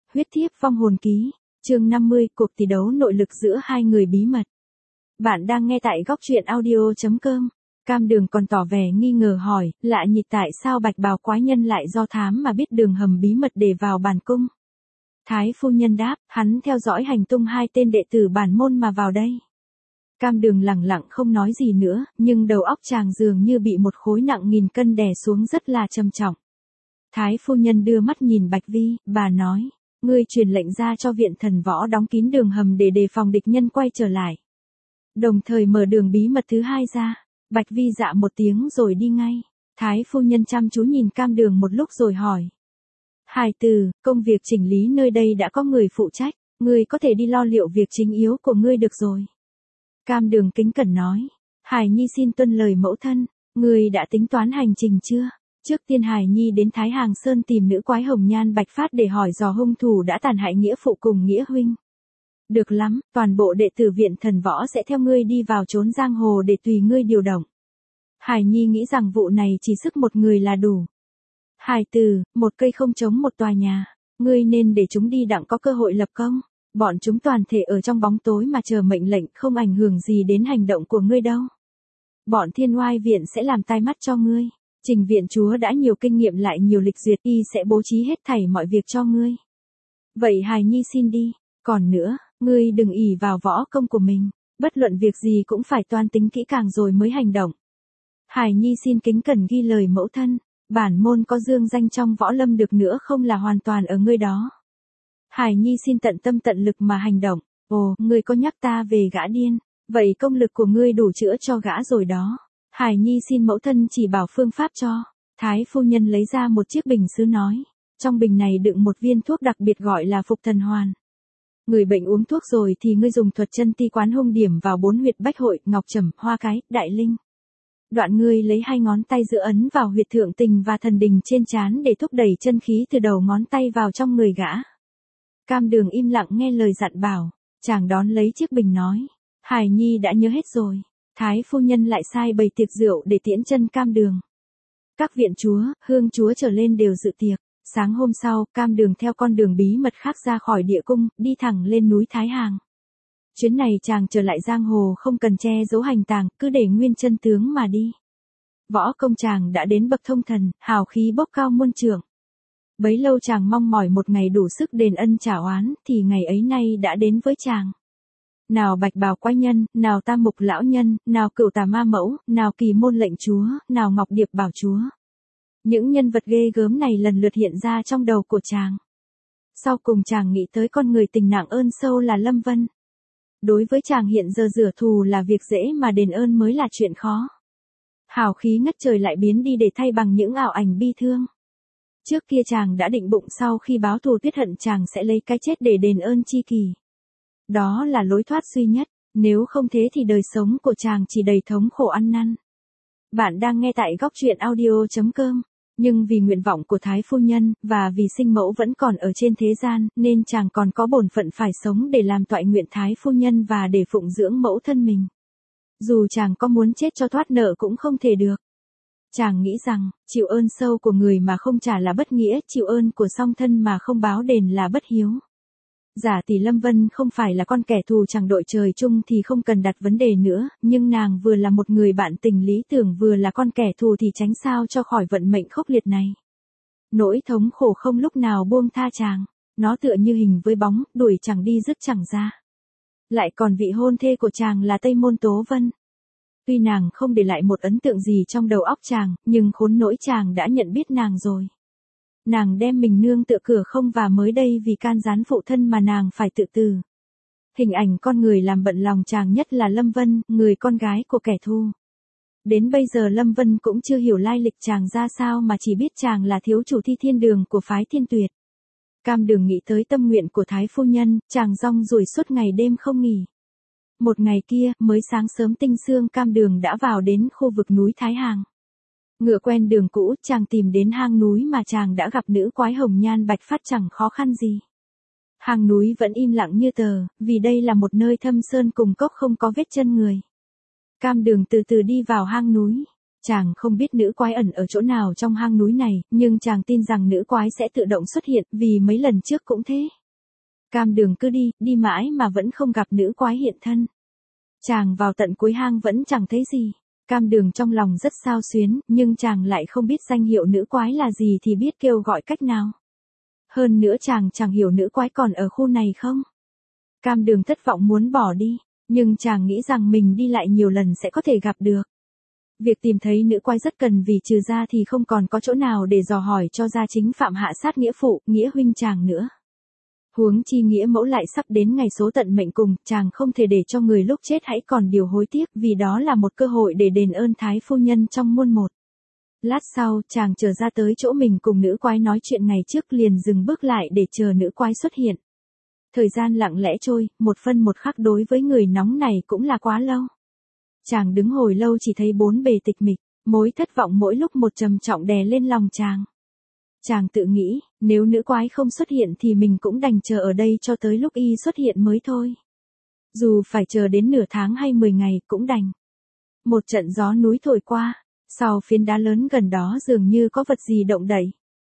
Huyết thiếp vong hồn ký, chương 50, cuộc tỷ đấu nội lực giữa hai người bí mật. Bạn đang nghe tại góc truyện audio.com. Cam Đường còn tỏ vẻ nghi ngờ hỏi, lạ nhịp tại sao bạch bào quái nhân lại do thám mà biết đường hầm bí mật để vào bản cung. Thái phu nhân đáp, hắn theo dõi hành tung hai tên đệ tử bản môn mà vào đây. Cam Đường lẳng lặng không nói gì nữa, nhưng đầu óc chàng dường như bị một khối nặng nghìn cân đè xuống rất là trầm trọng. Thái phu nhân đưa mắt nhìn Bạch Vi, bà nói, ngươi truyền lệnh ra cho viện thần võ đóng kín đường hầm để đề phòng địch nhân quay trở lại. Đồng thời mở đường bí mật thứ hai ra. Bạch Vi dạ một tiếng rồi đi ngay. Thái phu nhân chăm chú nhìn Cam Đường một lúc rồi hỏi. Hài tử, công việc chỉnh lý nơi đây đã có người phụ trách, ngươi có thể đi lo liệu việc chính yếu của ngươi được rồi. Cam Đường kính cẩn nói. Hải Nhi xin tuân lời mẫu thân, ngươi đã tính toán hành trình chưa? Trước tiên Hải Nhi đến Thái Hàng Sơn tìm nữ quái hồng nhan Bạch Phát để hỏi dò hung thủ đã tàn hại nghĩa phụ cùng nghĩa huynh. Được lắm, toàn bộ đệ tử viện thần võ sẽ theo ngươi đi vào trốn giang hồ để tùy ngươi điều động. Hải Nhi nghĩ rằng vụ này chỉ sức một người là đủ. Hải tử, một cây không chống một tòa nhà, ngươi nên để chúng đi đặng có cơ hội lập công. Bọn chúng toàn thể ở trong bóng tối mà chờ mệnh lệnh không ảnh hưởng gì đến hành động của ngươi đâu. Bọn Thiên Oai viện sẽ làm tai mắt cho ngươi. Trình viện chúa đã nhiều kinh nghiệm lại nhiều lịch duyệt, y sẽ bố trí hết thảy mọi việc cho ngươi. Vậy Hải Nhi xin đi, còn nữa, ngươi đừng ỷ vào võ công của mình, bất luận việc gì cũng phải toan tính kỹ càng rồi mới hành động. Hải Nhi xin kính cẩn ghi lời mẫu thân, bản môn có dương danh trong võ lâm được nữa không là hoàn toàn ở ngươi đó. Hải Nhi xin tận tâm tận lực mà hành động. Ồ, ngươi có nhắc ta về gã điên, vậy công lực của ngươi đủ chữa cho gã rồi đó. Hải Nhi xin mẫu thân chỉ bảo phương pháp cho. Thái phu nhân lấy ra một chiếc bình sứ nói. Trong bình này đựng một viên thuốc đặc biệt gọi là phục thần hoàn. Người bệnh uống thuốc rồi thì ngươi dùng thuật chân ti quán hung điểm vào 4 huyệt bách hội, ngọc trầm, hoa cái, đại linh. Đoạn ngươi lấy 2 ngón tay giữa ấn vào huyệt thượng tình và thần đình trên trán để thúc đẩy chân khí từ đầu ngón tay vào trong người gã. Cam Đường im lặng nghe lời dặn bảo. Chàng đón lấy chiếc bình nói. Hải Nhi đã nhớ hết rồi. Thái phu nhân lại sai bày tiệc rượu để tiễn chân Cam Đường. Các viện chúa, hương chúa trở lên đều dự tiệc. Sáng hôm sau, Cam Đường theo con đường bí mật khác ra khỏi địa cung, đi thẳng lên núi Thái Hàng. Chuyến này chàng trở lại giang hồ không cần che giấu hành tàng, cứ để nguyên chân tướng mà đi. Võ công chàng đã đến bậc thông thần, hào khí bốc cao muôn trượng. Bấy lâu chàng mong mỏi một ngày đủ sức đền ân trả oán, thì ngày ấy nay đã đến với chàng. Nào bạch bào quái nhân, nào tam mục lão nhân, nào cửu tà ma mẫu, nào kỳ môn lệnh chúa, nào ngọc điệp bảo chúa. Những nhân vật ghê gớm này lần lượt hiện ra trong đầu của chàng. Sau cùng chàng nghĩ tới con người tình nặng ơn sâu là Lâm Vân. Đối với chàng hiện giờ rửa thù là việc dễ mà đền ơn mới là chuyện khó. Hào khí ngất trời lại biến đi để thay bằng những ảo ảnh bi thương. Trước kia chàng đã định bụng sau khi báo thù tiết hận chàng sẽ lấy cái chết để đền ơn chi kỷ. Đó là lối thoát duy nhất, nếu không thế thì đời sống của chàng chỉ đầy thống khổ ăn năn. Bạn đang nghe tại góc truyện audio.com. Nhưng vì nguyện vọng của Thái phu nhân, và vì sinh mẫu vẫn còn ở trên thế gian, nên chàng còn có bổn phận phải sống để làm toại nguyện Thái phu nhân và để phụng dưỡng mẫu thân mình. Dù chàng có muốn chết cho thoát nợ cũng không thể được. Chàng nghĩ rằng, chịu ơn sâu của người mà không trả là bất nghĩa, chịu ơn của song thân mà không báo đền là bất hiếu. Giả tỷ Lâm Vân không phải là con kẻ thù chẳng đội trời chung thì không cần đặt vấn đề nữa, nhưng nàng vừa là một người bạn tình lý tưởng vừa là con kẻ thù thì tránh sao cho khỏi vận mệnh khốc liệt này. Nỗi thống khổ không lúc nào buông tha chàng, nó tựa như hình với bóng, đuổi chẳng đi dứt chẳng ra. Lại còn vị hôn thê của chàng là Tây Môn Tố Vân. Tuy nàng không để lại một ấn tượng gì trong đầu óc chàng, nhưng khốn nỗi chàng đã nhận biết nàng rồi. Nàng đem mình nương tựa cửa không và mới đây vì can gián phụ thân mà nàng phải tự tử. Hình ảnh con người làm bận lòng chàng nhất là Lâm Vân, người con gái của kẻ thù. Đến bây giờ Lâm Vân cũng chưa hiểu lai lịch chàng ra sao mà chỉ biết chàng là thiếu chủ thi thiên đường của phái Thiên Tuyệt. Cam Đường nghĩ tới tâm nguyện của Thái phu nhân, chàng rong ruổi suốt ngày đêm không nghỉ. Một ngày kia, mới sáng sớm tinh sương Cam Đường đã vào đến khu vực núi Thái Hàng. Ngựa quen đường cũ, chàng tìm đến hang núi mà chàng đã gặp nữ quái hồng nhan Bạch Phát chẳng khó khăn gì. Hang núi vẫn im lặng như tờ, vì đây là một nơi thâm sơn cùng cốc không có vết chân người. Cam Đường từ từ đi vào hang núi. Chàng không biết nữ quái ẩn ở chỗ nào trong hang núi này, nhưng chàng tin rằng nữ quái sẽ tự động xuất hiện, vì mấy lần trước cũng thế. Cam Đường cứ đi, đi mãi mà vẫn không gặp nữ quái hiện thân. Chàng vào tận cuối hang vẫn chẳng thấy gì. Cam Đường trong lòng rất xao xuyến, nhưng chàng lại không biết danh hiệu nữ quái là gì thì biết kêu gọi cách nào. Hơn nữa chàng chẳng hiểu nữ quái còn ở khu này không. Cam Đường thất vọng muốn bỏ đi, nhưng chàng nghĩ rằng mình đi lại nhiều lần sẽ có thể gặp được. Việc tìm thấy nữ quái rất cần vì trừ ra thì không còn có chỗ nào để dò hỏi cho gia chính phạm hạ sát nghĩa phụ, nghĩa huynh chàng nữa. Huống chi nghĩa mẫu lại sắp đến ngày số tận mệnh cùng, chàng không thể để cho người lúc chết hãy còn điều hối tiếc vì đó là một cơ hội để đền ơn thái phu nhân trong muôn một. Lát sau, chàng trở ra tới chỗ mình cùng nữ quái nói chuyện ngày trước liền dừng bước lại để chờ nữ quái xuất hiện. Thời gian lặng lẽ trôi, một phân một khắc đối với người nóng này cũng là quá lâu. Chàng đứng hồi lâu chỉ thấy bốn bề tịch mịch, mối thất vọng mỗi lúc một trầm trọng đè lên lòng chàng. Chàng tự nghĩ, nếu nữ quái không xuất hiện thì mình cũng đành chờ ở đây cho tới lúc y xuất hiện mới thôi. Dù phải chờ đến nửa tháng hay 10 ngày cũng đành. Một trận gió núi thổi qua, sau phiến đá lớn gần đó dường như có vật gì động đậy.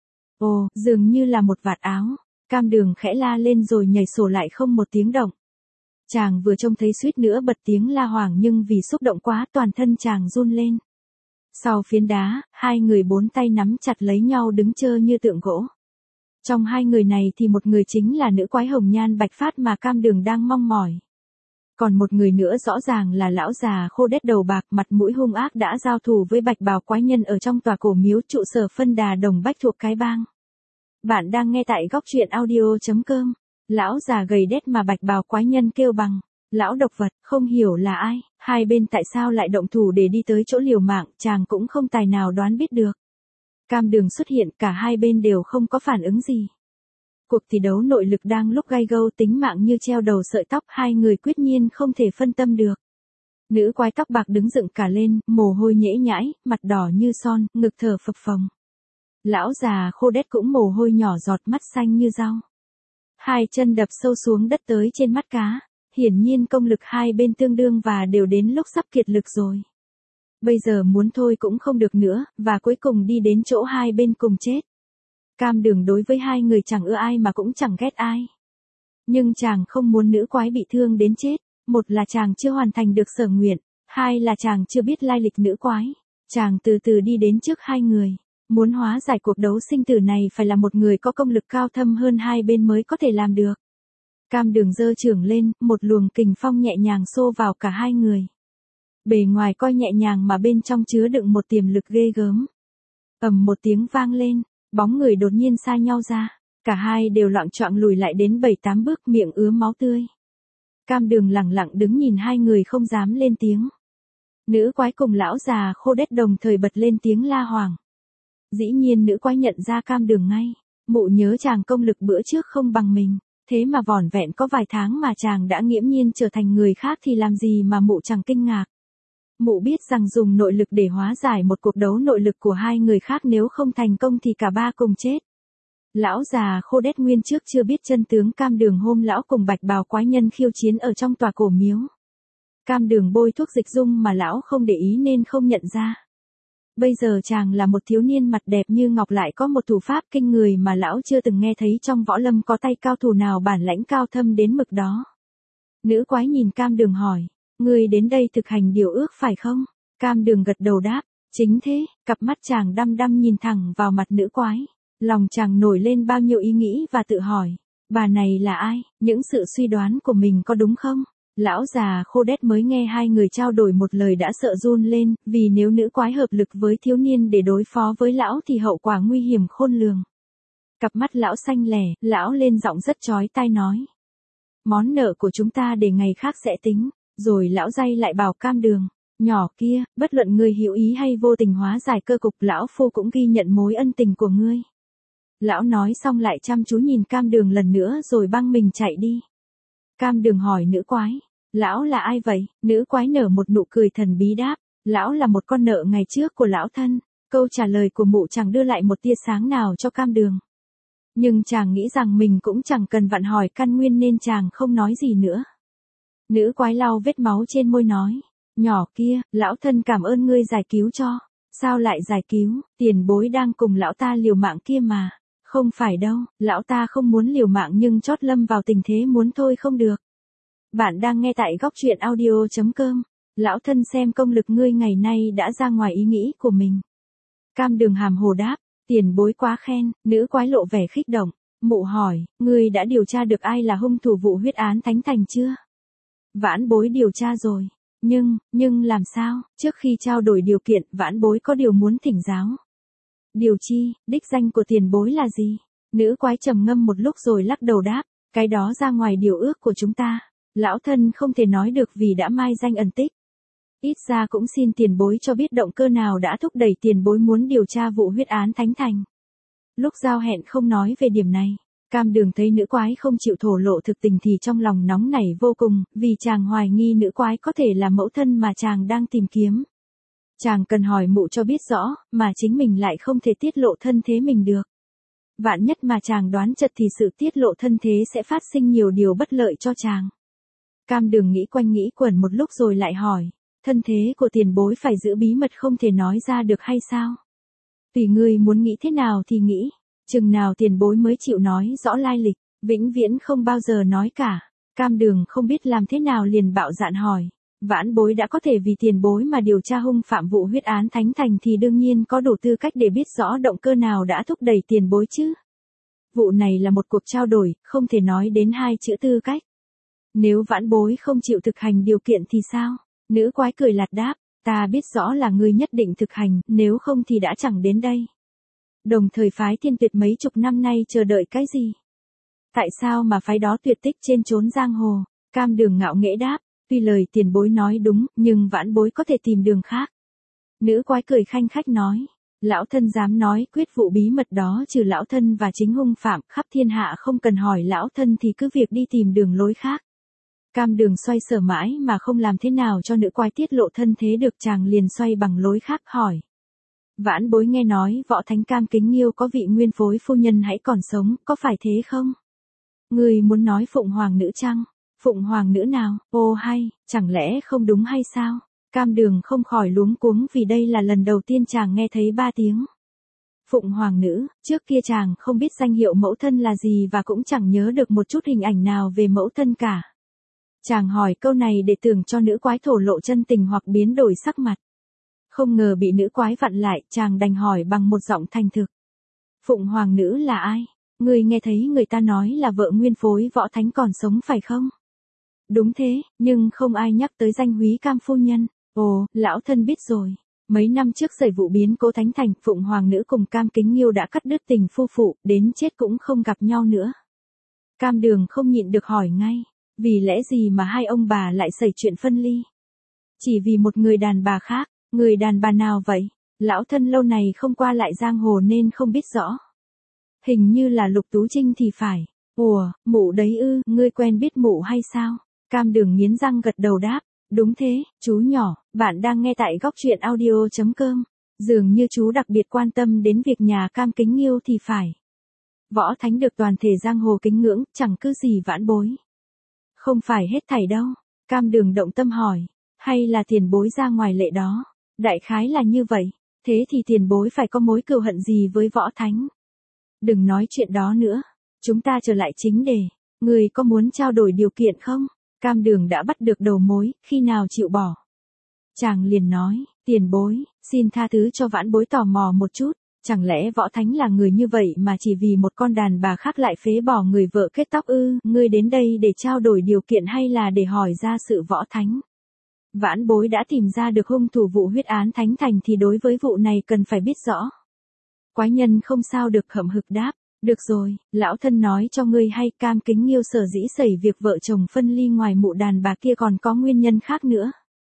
Ồ, dường như là một vạt áo. Cam Đường khẽ la lên rồi nhảy sổ lại không một tiếng động. Chàng vừa trông thấy suýt nữa bật tiếng la hoảng nhưng vì xúc động quá toàn thân chàng run lên. Sau phiến đá, hai người bốn tay nắm chặt lấy nhau đứng chơ như tượng gỗ. Trong hai người này thì một người chính là nữ quái hồng nhan bạch phát mà Cam Đường đang mong mỏi. Còn một người nữa rõ ràng là lão già khô đét đầu bạc mặt mũi hung ác đã giao thủ với bạch bào quái nhân ở trong tòa cổ miếu trụ sở phân đà Đồng Bách thuộc cái bang. Bạn đang nghe tại góc truyện audio.com. Lão già gầy đét mà bạch bào quái nhân kêu bằng lão độc vật, không hiểu là ai, hai bên tại sao lại động thủ để đi tới chỗ liều mạng, chàng cũng không tài nào đoán biết được. Cam Đường xuất hiện, cả hai bên đều không có phản ứng gì. Cuộc thi đấu nội lực đang lúc gay gâu, tính mạng như treo đầu sợi tóc, hai người quyết nhiên không thể phân tâm được. Nữ quái tóc bạc đứng dựng cả lên, mồ hôi nhễ nhãi, mặt đỏ như son, ngực thở phập phồng. Lão già khô đét cũng mồ hôi nhỏ giọt, mắt xanh như rau. Hai chân đập sâu xuống đất tới trên mắt cá, hiển nhiên công lực hai bên tương đương và đều đến lúc sắp kiệt lực rồi. Bây giờ muốn thôi cũng không được nữa, và cuối cùng đi đến chỗ hai bên cùng chết. Cam Đường đối với hai người chẳng ưa ai mà cũng chẳng ghét ai. Nhưng chàng không muốn nữ quái bị thương đến chết, một là chàng chưa hoàn thành được sở nguyện, hai là chàng chưa biết lai lịch nữ quái. Chàng từ từ đi đến trước hai người. Muốn hóa giải cuộc đấu sinh tử này phải là một người có công lực cao thâm hơn hai bên mới có thể làm được. Cam Đường giơ chưởng lên, một luồng kình phong nhẹ nhàng xô vào cả hai người. Bề ngoài coi nhẹ nhàng mà bên trong chứa đựng một tiềm lực ghê gớm. Ầm một tiếng vang lên, bóng người đột nhiên xa nhau ra, cả hai đều loạng choạng lùi lại đến 7-8 bước, miệng ứa máu tươi. Cam Đường lẳng lặng đứng nhìn hai người không dám lên tiếng. Nữ quái cùng lão già khô đét đồng thời bật lên tiếng la hoảng. Dĩ nhiên nữ quái nhận ra Cam Đường ngay, mụ nhớ chàng công lực bữa trước không bằng mình, thế mà vỏn vẹn có vài tháng mà chàng đã nghiễm nhiên trở thành người khác thì làm gì mà mụ chẳng kinh ngạc. Mụ biết rằng dùng nội lực để hóa giải một cuộc đấu nội lực của hai người khác nếu không thành công thì cả ba cùng chết. Lão già khô đét nguyên trước chưa biết chân tướng Cam Đường hôm lão cùng bạch bào quái nhân khiêu chiến ở trong tòa cổ miếu. Cam Đường bôi thuốc dịch dung mà lão không để ý nên không nhận ra. Bây giờ chàng là một thiếu niên mặt đẹp như ngọc lại có một thủ pháp kinh người mà lão chưa từng nghe thấy trong võ lâm có tay cao thủ nào bản lãnh cao thâm đến mực đó. Nữ quái nhìn Cam Đường hỏi, ngươi đến đây thực hành điều ước phải không? Cam Đường gật đầu đáp, chính thế, cặp mắt chàng đăm đăm nhìn thẳng vào mặt nữ quái. Lòng chàng nổi lên bao nhiêu ý nghĩ và tự hỏi, bà này là ai, những sự suy đoán của mình có đúng không? Lão già khô đét mới nghe hai người trao đổi một lời đã sợ run lên, vì nếu nữ quái hợp lực với thiếu niên để đối phó với lão thì hậu quả nguy hiểm khôn lường. Cặp mắt lão xanh lẻ, lão lên giọng rất chói tai nói. Món nợ của chúng ta để ngày khác sẽ tính, rồi lão day lại bảo Cam Đường, nhỏ kia, bất luận ngươi hữu ý hay vô tình hóa giải cơ cục lão phu cũng ghi nhận mối ân tình của ngươi. Lão nói xong lại chăm chú nhìn Cam Đường lần nữa rồi băng mình chạy đi. Cam Đường hỏi nữ quái, lão là ai vậy? Nữ quái nở một nụ cười thần bí đáp, lão là một con nợ ngày trước của lão thân. Câu trả lời của mụ chẳng đưa lại một tia sáng nào cho Cam Đường. Nhưng chàng nghĩ rằng mình cũng chẳng cần vặn hỏi căn nguyên nên chàng không nói gì nữa. Nữ quái lau vết máu trên môi nói, nhỏ kia, lão thân cảm ơn ngươi giải cứu cho. Sao lại giải cứu, tiền bối đang cùng lão ta liều mạng kia mà. Không phải đâu, lão ta không muốn liều mạng nhưng chót lâm vào tình thế muốn thôi không được. Bạn đang nghe tại góc truyện audio.com. Lão thân xem công lực ngươi ngày nay đã ra ngoài ý nghĩ của mình. Cam Đường hàm hồ đáp, tiền bối quá khen, nữ quái lộ vẻ khích động. Mụ hỏi, ngươi đã điều tra được ai là hung thủ vụ huyết án Thánh Thành chưa? Vãn bối điều tra rồi. Nhưng làm sao, trước khi trao đổi điều kiện, vãn bối có điều muốn thỉnh giáo. Điều chi, đích danh của tiền bối là gì? Nữ quái trầm ngâm một lúc rồi lắc đầu đáp, cái đó ra ngoài điều ước của chúng ta. Lão thân không thể nói được vì đã mai danh ẩn tích. Ít ra cũng xin tiền bối cho biết động cơ nào đã thúc đẩy tiền bối muốn điều tra vụ huyết án Thánh Thành. Lúc giao hẹn không nói về điểm này. Cam Đường thấy nữ quái không chịu thổ lộ thực tình thì trong lòng nóng nảy vô cùng, vì chàng hoài nghi nữ quái có thể là mẫu thân mà chàng đang tìm kiếm. Chàng cần hỏi mụ cho biết rõ, mà chính mình lại không thể tiết lộ thân thế mình được. Vạn nhất mà chàng đoán chật thì sự tiết lộ thân thế sẽ phát sinh nhiều điều bất lợi cho chàng. Cam Đường nghĩ quanh nghĩ quẩn một lúc rồi lại hỏi, thân thế của tiền bối phải giữ bí mật không thể nói ra được hay sao? Tùy ngươi muốn nghĩ thế nào thì nghĩ, chừng nào tiền bối mới chịu nói rõ lai lịch, vĩnh viễn không bao giờ nói cả. Cam Đường không biết làm thế nào liền bạo dạn hỏi, vãn bối đã có thể vì tiền bối mà điều tra hung phạm vụ huyết án Thánh Thành thì đương nhiên có đủ tư cách để biết rõ động cơ nào đã thúc đẩy tiền bối chứ. Vụ này là một cuộc trao đổi, không thể nói đến hai chữ tư cách. Nếu vãn bối không chịu thực hành điều kiện thì sao? Nữ quái cười lạt đáp, ta biết rõ là ngươi nhất định thực hành, nếu không thì đã chẳng đến đây. Đồng thời phái Thiên Tuyệt mấy chục năm nay chờ đợi cái gì? Tại sao mà phái đó tuyệt tích trên chốn giang hồ? Cam Đường ngạo nghễ đáp, tuy lời tiền bối nói đúng, nhưng vãn bối có thể tìm đường khác. Nữ quái cười khanh khách nói, lão thân dám nói quyết vụ bí mật đó trừ lão thân và chính hung phạm khắp thiên hạ không cần hỏi lão thân thì cứ việc đi tìm đường lối khác. Cam Đường xoay sở mãi mà không làm thế nào cho nữ quái tiết lộ thân thế được, chàng liền xoay bằng lối khác hỏi. Vãn bối nghe nói Võ Thánh Cam Kính Nghiêu có vị nguyên phối phu nhân hãy còn sống, có phải thế không? Người muốn nói Phụng Hoàng nữ chăng? Phụng Hoàng nữ nào? Ô hay, chẳng lẽ không đúng hay sao? Cam Đường không khỏi luống cuống vì đây là lần đầu tiên chàng nghe thấy ba tiếng Phụng Hoàng nữ, trước kia chàng không biết danh hiệu mẫu thân là gì và cũng chẳng nhớ được một chút hình ảnh nào về mẫu thân cả. Chàng hỏi câu này để tưởng cho nữ quái thổ lộ chân tình hoặc biến đổi sắc mặt. Không ngờ bị nữ quái vặn lại, chàng đành hỏi bằng một giọng thành thực. Phụng Hoàng nữ là ai? Người nghe thấy người ta nói là vợ nguyên phối Võ Thánh còn sống phải không? Đúng thế, nhưng không ai nhắc tới danh Húy Cam phu nhân. Ồ, lão thân biết rồi. Mấy năm trước xảy vụ biến cố Thánh Thành, Phụng Hoàng nữ cùng Cam Kính Nghiêu đã cắt đứt tình phu phụ, đến chết cũng không gặp nhau nữa. Cam Đường không nhịn được hỏi ngay, vì lẽ gì mà hai ông bà lại xảy chuyện phân ly? Chỉ vì một người đàn bà khác. Người đàn bà nào vậy? Lão thân lâu này không qua lại giang hồ nên không biết rõ. Hình như là Lục Tú Trinh thì phải. Ủa, mụ đấy ư, ngươi quen biết mụ hay sao? Cam Đường nghiến răng gật đầu đáp. Đúng thế, chú nhỏ, bạn đang nghe tại góc truyện audio.com. Dường như chú đặc biệt quan tâm đến việc nhà Cam Kính Nghiêu thì phải. Võ Thánh được toàn thể giang hồ kính ngưỡng, chẳng cứ gì vãn bối. Không phải hết thảy đâu. Cam Đường động tâm hỏi. Hay là tiền bối ra ngoài lệ đó? Đại khái là như vậy. Thế thì tiền bối phải có mối cừu hận gì với Võ Thánh? Đừng nói chuyện đó nữa. Chúng ta trở lại chính đề. Người có muốn trao đổi điều kiện không? Cam Đường đã bắt được đầu mối, khi nào chịu bỏ. Chàng liền nói, tiền bối, xin tha thứ cho vãn bối tò mò một chút. Chẳng lẽ Võ Thánh là người như vậy mà chỉ vì một con đàn bà khác lại phế bỏ người vợ kết tóc ư? Ngươi đến đây để trao đổi điều kiện hay là để hỏi ra sự Võ Thánh? Vãn bối đã tìm ra được hung thủ vụ huyết án Thánh Thành thì đối với vụ này cần phải biết rõ. Quái nhân không sao được hậm hực đáp. Được rồi, lão thân nói cho ngươi hay, Cam Kính Nghiêu sở dĩ xảy việc vợ chồng phân ly ngoài mụ đàn bà kia còn có nguyên nhân khác nữa.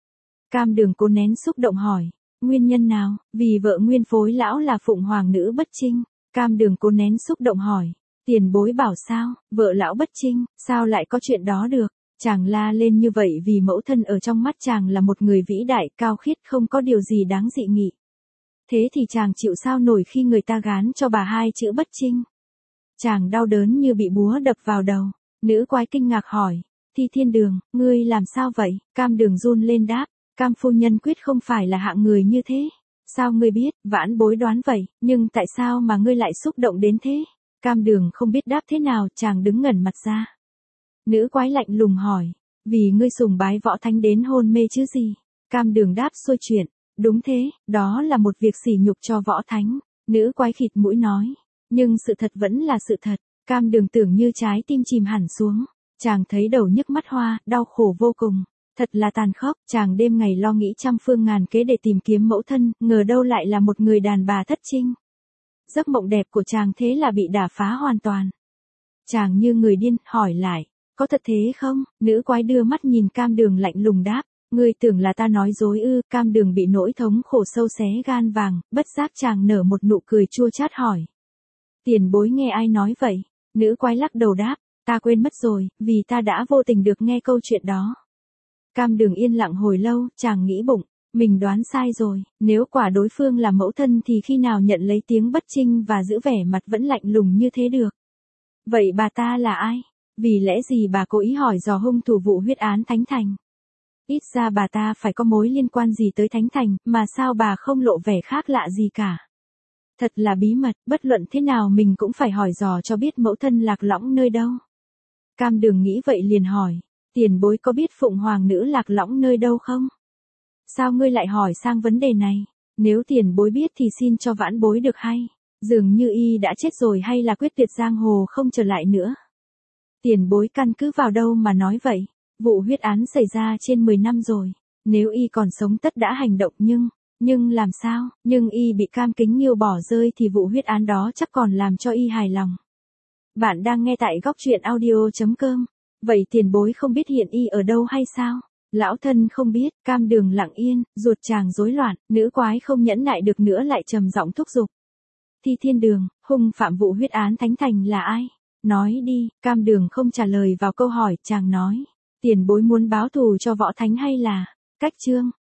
Cam Đường cố nén xúc động hỏi. Nguyên nhân nào? Vì vợ nguyên phối lão là Phụng Hoàng nữ bất trinh. Cam Đường cố nén xúc động hỏi. Tiền bối bảo sao? Vợ lão bất trinh, sao lại có chuyện đó được? Chàng la lên như vậy vì mẫu thân ở trong mắt chàng là một người vĩ đại, cao khiết, không có điều gì đáng dị nghị. Thế thì chàng chịu sao nổi khi người ta gán cho bà hai chữ bất trinh. Chàng đau đớn như bị búa đập vào đầu. Nữ quái kinh ngạc hỏi. Thi Thiên Đường, ngươi làm sao vậy? Cam Đường run lên đáp. Cam phu nhân quyết không phải là hạng người như thế. Sao ngươi biết? Vãn bối đoán vậy, nhưng tại sao mà ngươi lại xúc động đến thế? Cam Đường không biết đáp thế nào, chàng đứng ngẩn mặt ra. Nữ quái lạnh lùng hỏi, vì ngươi sùng bái võ thánh đến hôn mê chứ gì? Cam Đường đáp xuôi chuyện, đúng thế, đó là một việc sỉ nhục cho võ thánh. Nữ quái khịt mũi nói, nhưng sự thật vẫn là sự thật. Cam Đường tưởng như trái tim chìm hẳn xuống, chàng thấy đầu nhức mắt hoa, đau khổ vô cùng. Thật là tàn khốc, chàng đêm ngày lo nghĩ trăm phương ngàn kế để tìm kiếm mẫu thân, ngờ đâu lại là một người đàn bà thất trinh. Giấc mộng đẹp của chàng thế là bị đả phá hoàn toàn. Chàng như người điên, hỏi lại, có thật thế không? Nữ quái đưa mắt nhìn Cam Đường lạnh lùng đáp, ngươi tưởng là ta nói dối ư? Cam Đường bị nỗi thống khổ sâu xé gan vàng, bất giác chàng nở một nụ cười chua chát hỏi. Tiền bối nghe ai nói vậy? Nữ quái lắc đầu đáp, ta quên mất rồi, vì ta đã vô tình được nghe câu chuyện đó. Cam Đường yên lặng hồi lâu, chàng nghĩ bụng, mình đoán sai rồi, nếu quả đối phương là mẫu thân thì khi nào nhận lấy tiếng bất trinh và giữ vẻ mặt vẫn lạnh lùng như thế được. Vậy bà ta là ai? Vì lẽ gì bà cố ý hỏi dò hung thủ vụ huyết án Thánh Thành? Ít ra bà ta phải có mối liên quan gì tới Thánh Thành, mà sao bà không lộ vẻ khác lạ gì cả? Thật là bí mật, bất luận thế nào mình cũng phải hỏi dò cho biết mẫu thân lạc lõng nơi đâu. Cam Đường nghĩ vậy liền hỏi, tiền bối có biết Phụng Hoàng nữ lạc lõng nơi đâu không? Sao ngươi lại hỏi sang vấn đề này? Nếu tiền bối biết thì xin cho vãn bối được hay. Dường như y đã chết rồi hay là quyết tuyệt giang hồ không trở lại nữa. Tiền bối căn cứ vào đâu mà nói vậy? Vụ huyết án xảy ra trên 10 năm rồi. Nếu y còn sống tất đã hành động nhưng làm sao? Nhưng y bị Cam Kính Nghiêu bỏ rơi thì vụ huyết án đó chắc còn làm cho y hài lòng. Bạn đang nghe tại góc truyện audio.com. Vậy tiền bối không biết hiện y ở đâu hay sao? Lão thân không biết. Cam Đường lặng yên, ruột chàng rối loạn, nữ quái không nhẫn nại được nữa lại trầm giọng thúc giục. Thi Thiên Đường, hung phạm vụ huyết án Thánh Thành là ai? Nói đi. Cam Đường không trả lời vào câu hỏi, chàng nói. Tiền bối muốn báo thù cho võ thánh hay là cách chương?